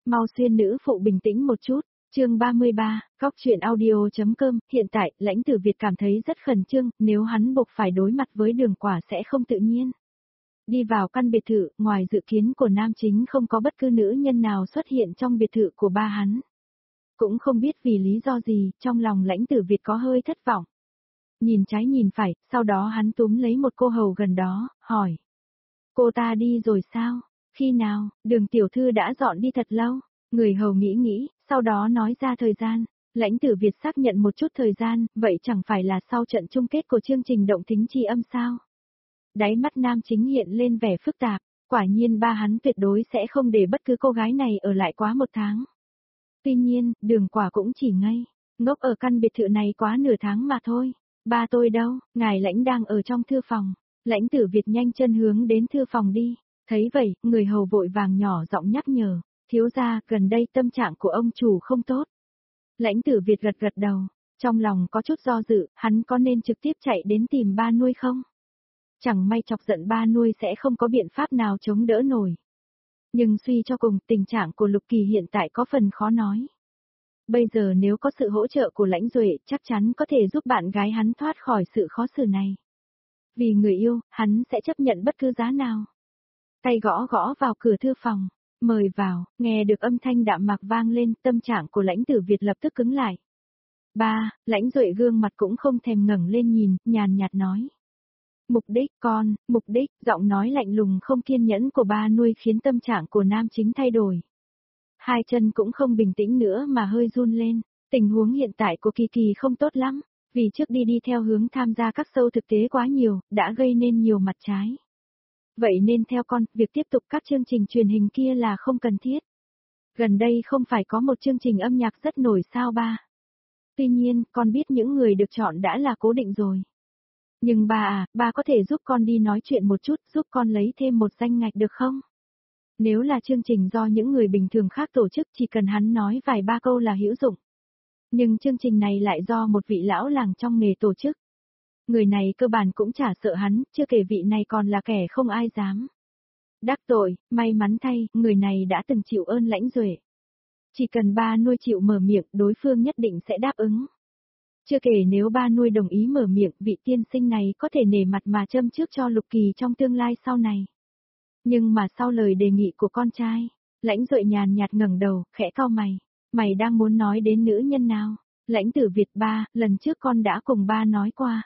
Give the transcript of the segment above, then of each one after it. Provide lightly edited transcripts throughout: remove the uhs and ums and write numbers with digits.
Mau xuyên nữ phụ bình tĩnh một chút. Chương 33, Góc truyện audio.com, hiện tại, Lãnh Tử Việt cảm thấy rất khẩn trương, nếu hắn buộc phải đối mặt với Đường Quả sẽ không tự nhiên. Đi vào căn biệt thự, ngoài dự kiến của nam chính không có bất cứ nữ nhân nào xuất hiện trong biệt thự của ba hắn. Cũng không biết vì lý do gì, trong lòng Lãnh Tử Việt có hơi thất vọng. Nhìn trái nhìn phải, sau đó hắn túm lấy một cô hầu gần đó, hỏi. Cô ta đi rồi sao? Khi nào? Đường tiểu thư đã dọn đi thật lâu. Người hầu nghĩ, sau đó nói ra thời gian. Lãnh Tử Việt xác nhận một chút thời gian, vậy chẳng phải là sau trận chung kết của chương trình động tính chi âm sao? Đáy mắt nam chính hiện lên vẻ phức tạp, quả nhiên ba hắn tuyệt đối sẽ không để bất cứ cô gái này ở lại quá 1 tháng. Tuy nhiên, Đường Quả cũng chỉ ngây, ngốc ở căn biệt thự này quá nửa tháng mà thôi. Ba tôi đâu? Ngài Lãnh đang ở trong thư phòng. Lãnh Tử Việt nhanh chân hướng đến thư phòng đi. Thấy vậy, người hầu vội vàng nhỏ giọng nhắc nhở, thiếu gia, gần đây tâm trạng của ông chủ không tốt. Lãnh Tử Việt gật đầu, trong lòng có chút do dự, hắn có nên trực tiếp chạy đến tìm ba nuôi không? Chẳng may chọc giận ba nuôi sẽ không có biện pháp nào chống đỡ nổi. Nhưng suy cho cùng, tình trạng của Lục Kỳ hiện tại có phần khó nói. Bây giờ nếu có sự hỗ trợ của Lãnh Duệ, chắc chắn có thể giúp bạn gái hắn thoát khỏi sự khó xử này. Vì người yêu, hắn sẽ chấp nhận bất cứ giá nào. Tay gõ vào cửa thư phòng, mời vào, nghe được âm thanh đạm mạc vang lên, tâm trạng của Lãnh Tử Việt lập tức cứng lại. Ba, Lãnh Duệ gương mặt cũng không thèm ngẩng lên nhìn, nhàn nhạt nói. Mục đích, giọng nói lạnh lùng không kiên nhẫn của ba nuôi khiến tâm trạng của nam chính thay đổi. Hai chân cũng không bình tĩnh nữa mà hơi run lên, tình huống hiện tại của Kỳ Kỳ không tốt lắm, vì trước đi theo hướng tham gia các show thực tế quá nhiều, đã gây nên nhiều mặt trái. Vậy nên theo con, việc tiếp tục các chương trình truyền hình kia là không cần thiết. Gần đây không phải có một chương trình âm nhạc rất nổi sao ba. Tuy nhiên, con biết những người được chọn đã là cố định rồi. Nhưng ba có thể giúp con đi nói chuyện một chút, giúp con lấy thêm một danh ngạch được không? Nếu là chương trình do những người bình thường khác tổ chức chỉ cần hắn nói vài ba câu là hữu dụng. Nhưng chương trình này lại do một vị lão làng trong nghề tổ chức. Người này cơ bản cũng chả sợ hắn, chưa kể vị này còn là kẻ không ai dám. Đắc tội, may mắn thay, người này đã từng chịu ơn Lãnh Duệ. Chỉ cần ba nuôi chịu mở miệng, đối phương nhất định sẽ đáp ứng. Chưa kể nếu ba nuôi đồng ý mở miệng, vị tiên sinh này có thể nể mặt mà châm trước cho Lục Kỳ trong tương lai sau này. Nhưng mà sau lời đề nghị của con trai, Lãnh Duệ nhàn nhạt ngẩng đầu, khẽ cau mày. Mày đang muốn nói đến nữ nhân nào? Lãnh Tử Việt, ba, lần trước con đã cùng ba nói qua.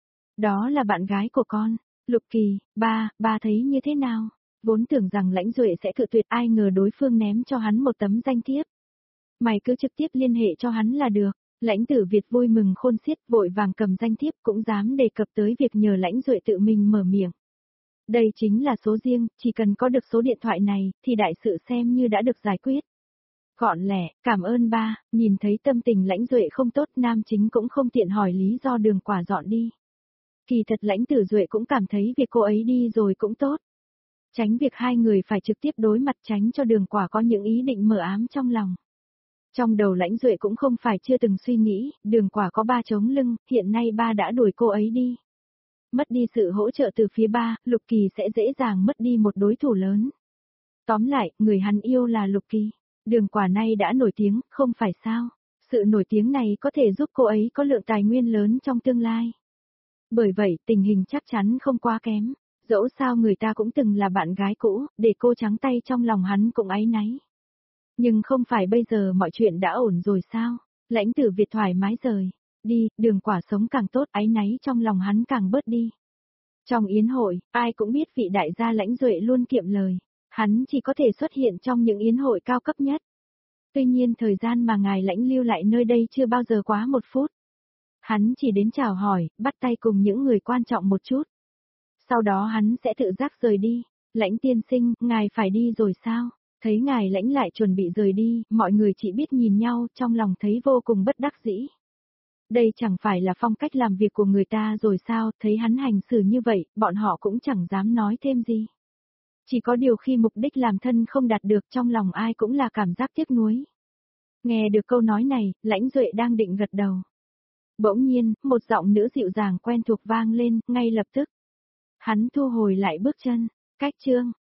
Đó là bạn gái của con. Lục Kỳ, ba thấy như thế nào? Vốn tưởng rằng Lãnh Duệ sẽ cự tuyệt, ai ngờ đối phương ném cho hắn một tấm danh thiếp. Mày cứ trực tiếp liên hệ cho hắn là được. Lãnh Tử Việt vui mừng khôn xiết, vội vàng cầm danh thiếp, cũng dám đề cập tới việc nhờ Lãnh Duệ tự mình mở miệng. Đây chính là số riêng, chỉ cần có được số điện thoại này, thì đại sự xem như đã được giải quyết. Gọn lẻ, cảm ơn ba. Nhìn thấy tâm tình Lãnh Duệ không tốt, nam chính cũng không tiện hỏi lý do Đường Quả dọn đi. Kỳ thật Lãnh Tử Duệ cũng cảm thấy việc cô ấy đi rồi cũng tốt. Tránh việc hai người phải trực tiếp đối mặt, tránh cho Đường Quả có những ý định mờ ám trong lòng. Trong đầu Lãnh Duệ cũng không phải chưa từng suy nghĩ, Đường Quả có ba chống lưng, hiện nay ba đã đuổi cô ấy đi. Mất đi sự hỗ trợ từ phía ba, Lục Kỳ sẽ dễ dàng mất đi một đối thủ lớn. Tóm lại, người hắn yêu là Lục Kỳ. Đường Quả nay đã nổi tiếng, không phải sao? Sự nổi tiếng này có thể giúp cô ấy có lượng tài nguyên lớn trong tương lai. Bởi vậy, tình hình chắc chắn không quá kém. Dẫu sao người ta cũng từng là bạn gái cũ, để cô trắng tay trong lòng hắn cũng áy náy. Nhưng không phải bây giờ mọi chuyện đã ổn rồi sao? Lãnh Tử Việt thoải mái rời. Đi, Đường Quả sống càng tốt, áy náy trong lòng hắn càng bớt đi. Trong yến hội, ai cũng biết vị đại gia Lãnh Duệ luôn kiệm lời. Hắn chỉ có thể xuất hiện trong những yến hội cao cấp nhất. Tuy nhiên thời gian mà ngài Lãnh lưu lại nơi đây chưa bao giờ quá 1 phút. Hắn chỉ đến chào hỏi, bắt tay cùng những người quan trọng một chút. Sau đó hắn sẽ tự giác rời đi. Lãnh tiên sinh, ngài phải đi rồi sao? Thấy ngài Lãnh lại chuẩn bị rời đi, mọi người chỉ biết nhìn nhau, trong lòng thấy vô cùng bất đắc dĩ. Đây chẳng phải là phong cách làm việc của người ta rồi sao? Thấy hắn hành xử như vậy, bọn họ cũng chẳng dám nói thêm gì. Chỉ có điều khi mục đích làm thân không đạt được, trong lòng ai cũng là cảm giác tiếc nuối. Nghe được câu nói này, Lãnh Duệ đang định gật đầu. Bỗng nhiên, một giọng nữ dịu dàng quen thuộc vang lên, ngay lập tức. Hắn thu hồi lại bước chân, cách chương.